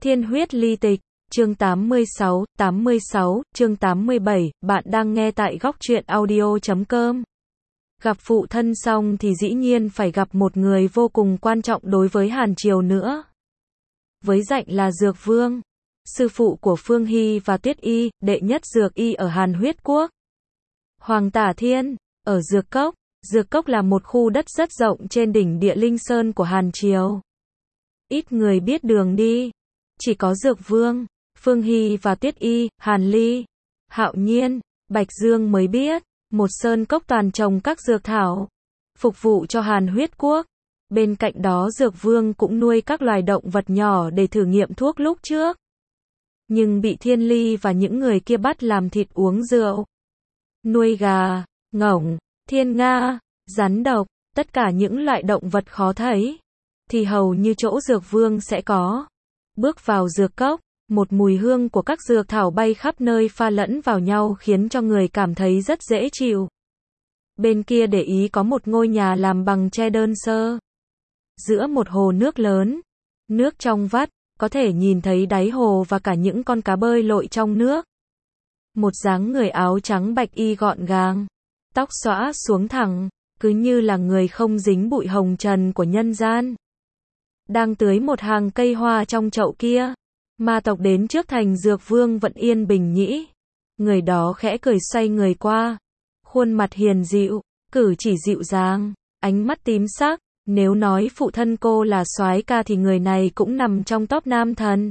Thiên huyết ly tịch, chương 86, chương 87, bạn đang nghe tại góc truyện audio.com. Gặp phụ thân xong thì dĩ nhiên phải gặp một người vô cùng quan trọng đối với Hàn Triều nữa. Với danh là Dược Vương, sư phụ của Phương Hy và Tuyết Y, đệ nhất dược y ở Hàn Huyết Quốc. Hoàng Tả Thiên, ở Dược Cốc. Dược Cốc là một khu đất rất rộng trên đỉnh Địa Linh Sơn của Hàn Triều. Ít người biết đường đi. Chỉ có Dược Vương, Phương Hy và Tuyết Y, Hàn Ly, Hạo Nhiên, Bạch Dương mới biết. Một sơn cốc toàn trồng các dược thảo, phục vụ cho Hàn Huyết Quốc. Bên cạnh đó Dược Vương cũng nuôi các loài động vật nhỏ để thử nghiệm thuốc lúc trước. Nhưng bị Thiên Ly và những người kia bắt làm thịt uống rượu. Nuôi gà, ngỗng, thiên nga, rắn độc, tất cả những loại động vật khó thấy, thì hầu như chỗ Dược Vương sẽ có. Bước vào dược cốc, một mùi hương của các dược thảo bay khắp nơi pha lẫn vào nhau khiến cho người cảm thấy rất dễ chịu. Bên kia để ý có một ngôi nhà làm bằng tre đơn sơ. Giữa một hồ nước lớn, nước trong vắt, có thể nhìn thấy đáy hồ và cả những con cá bơi lội trong nước. Một dáng người áo trắng bạch y gọn gàng, tóc xõa xuống thẳng, cứ như là người không dính bụi hồng trần của nhân gian. Đang tưới một hàng cây hoa trong chậu kia. Ma tộc đến trước thành Dược Vương vẫn yên bình nhĩ. Người đó khẽ cười xoay người qua. Khuôn mặt hiền dịu, cử chỉ dịu dàng, ánh mắt tím sắc. Nếu nói phụ thân cô là soái ca thì người này cũng nằm trong top nam thần.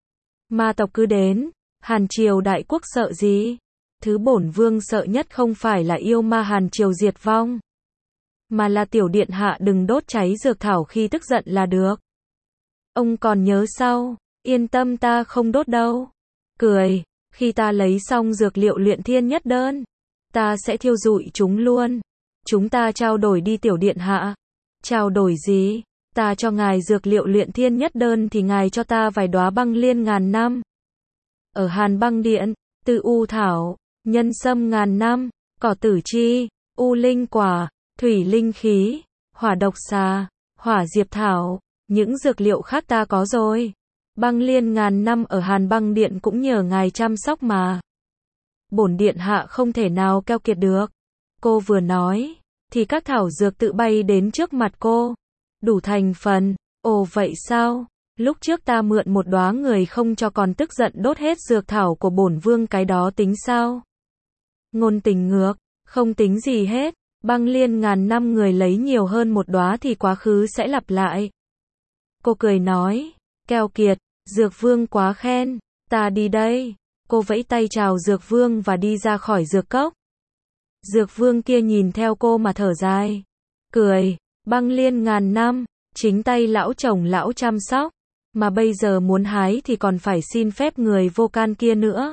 Ma tộc cứ đến. Hàn Triều đại quốc sợ gì? Thứ bổn vương sợ nhất không phải là yêu ma Hàn Triều diệt vong, mà là tiểu điện hạ đừng đốt cháy dược thảo khi tức giận là được. Ông còn nhớ sao? Yên tâm, ta không đốt đâu. Cười, khi ta lấy xong dược liệu luyện thiên nhất đơn, ta sẽ thiêu rụi chúng luôn. Chúng ta trao đổi đi tiểu điện hạ. Trao đổi gì? Ta cho ngài dược liệu luyện thiên nhất đơn thì ngài cho ta vài đóa băng liên ngàn năm. Ở Hàn Băng Điện, từ u thảo, nhân sâm ngàn năm, cỏ tử chi, u linh quả, thủy linh khí, hỏa độc xà, hỏa diệp thảo, những dược liệu khác ta có rồi. Băng liên ngàn năm ở Hàn Băng Điện cũng nhờ ngài chăm sóc mà. Bổn điện hạ không thể nào keo kiệt được. Cô vừa nói, thì các thảo dược tự bay đến trước mặt cô. Đủ thành phần. Ồ vậy sao? Lúc trước ta mượn một đóa người không cho còn tức giận đốt hết dược thảo của bổn vương, cái đó tính sao? Ngôn tình ngược, không tính gì hết. Băng liên ngàn năm người lấy nhiều hơn một đóa thì quá khứ sẽ lặp lại. Cô cười nói, keo kiệt, Dược Vương quá khen, ta đi đây. Cô vẫy tay chào Dược Vương và đi ra khỏi dược cốc. Dược Vương kia nhìn theo cô mà thở dài, cười, băng liên ngàn năm, chính tay lão chồng lão chăm sóc, mà bây giờ muốn hái thì còn phải xin phép người vô can kia nữa.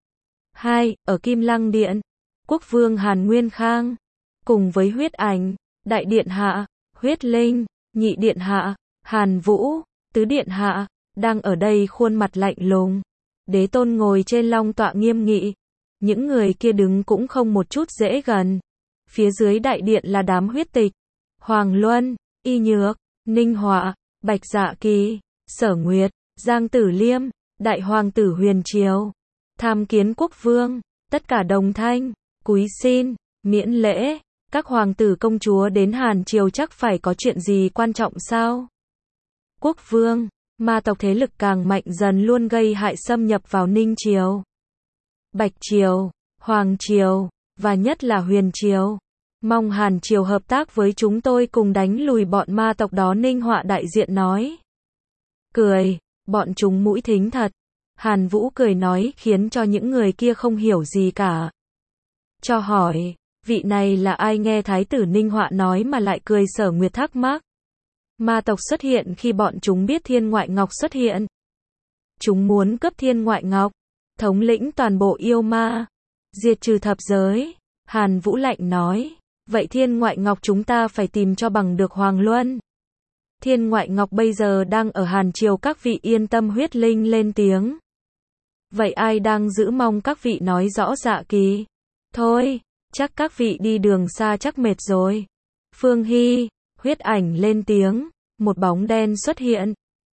2. Ở Kim Lăng Điện, Quốc Vương Hàn Nguyên Khang, cùng với Huyết Ảnh, Đại Điện Hạ, Huyết Linh, Nhị Điện Hạ, Hàn Vũ, Tứ Điện Hạ, đang ở đây khuôn mặt lạnh lùng. Đế tôn ngồi trên long tọa nghiêm nghị. Những người kia đứng cũng không một chút dễ gần. Phía dưới đại điện là đám huyết tịch, Hoàng Luân, Y Nhược, Ninh Họa, Bạch Dạ Kỳ, Sở Nguyệt, Giang Tử Liêm, Đại Hoàng tử Huyền Triều, tham kiến quốc vương, tất cả đồng thanh, cúi xin, miễn lễ. Các hoàng tử công chúa đến Hàn Triều chắc phải có chuyện gì quan trọng sao? Quốc vương, ma tộc thế lực càng mạnh dần luôn gây hại xâm nhập vào Ninh Triều, Bạch Triều, Hoàng Triều, và nhất là Huyền Triều. Mong Hàn Triều hợp tác với chúng tôi cùng đánh lùi bọn ma tộc đó. Ninh Họa đại diện nói. Cười, bọn chúng mũi thính thật. Hàn Vũ cười nói khiến cho những người kia không hiểu gì cả. Cho hỏi, vị này là ai? Nghe Thái tử Ninh Họa nói mà lại cười. Sở Nguyệt thắc mắc. Ma tộc xuất hiện khi bọn chúng biết Thiên Ngoại Ngọc xuất hiện. Chúng muốn cướp Thiên Ngoại Ngọc, thống lĩnh toàn bộ yêu ma, diệt trừ thập giới. Hàn Vũ lạnh nói, vậy Thiên Ngoại Ngọc chúng ta phải tìm cho bằng được. Hoàng Luân, Thiên Ngoại Ngọc bây giờ đang ở Hàn Triều. Các vị yên tâm. Huyết Linh lên tiếng. Vậy ai đang giữ? Mong các vị nói rõ. Dạ Kỳ, thôi, chắc các vị đi đường xa chắc mệt rồi. Phương Hy, Huyết Ảnh lên tiếng. Một bóng đen xuất hiện.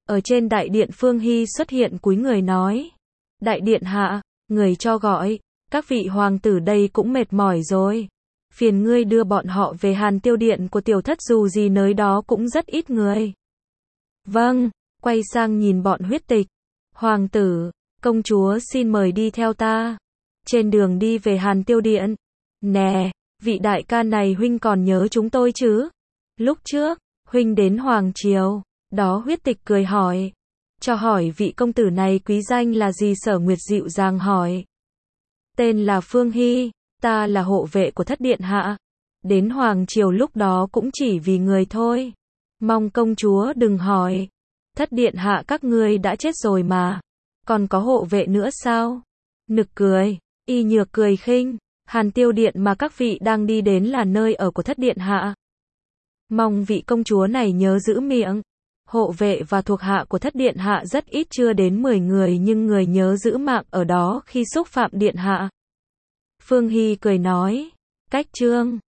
Ở trên đại điện Phương Hy xuất hiện cúi người nói. Đại điện hạ, người cho gọi, các vị hoàng tử đây cũng mệt mỏi rồi. Phiền ngươi đưa bọn họ về Hàn Tiêu điện của tiểu thất, dù gì nơi đó cũng rất ít người. Vâng, quay sang nhìn bọn Huyết Tịch. Hoàng tử, công chúa xin mời đi theo ta. Trên đường đi về Hàn Tiêu điện. Nè, vị đại ca này huynh còn nhớ chúng tôi chứ? Lúc trước, huynh đến Hoàng Triều. Đó Huyết Tịch cười hỏi. Cho hỏi vị công tử này quý danh là gì? Sở Nguyệt dịu dàng hỏi. Tên là Phương Hy, ta là hộ vệ của thất điện hạ. Đến Hoàng Triều lúc đó cũng chỉ vì người thôi. Mong công chúa đừng hỏi. Thất điện hạ các ngươi đã chết rồi mà. Còn có hộ vệ nữa sao? Nực cười, Y Nhược cười khinh. Hàn Tiêu điện mà các vị đang đi đến là nơi ở của thất điện hạ. Mong vị công chúa này nhớ giữ miệng. Hộ vệ và thuộc hạ của thất điện hạ rất ít, chưa đến 10 người, nhưng người nhớ giữ mạng ở đó khi xúc phạm điện hạ. Phương Hy cười nói. Cách chương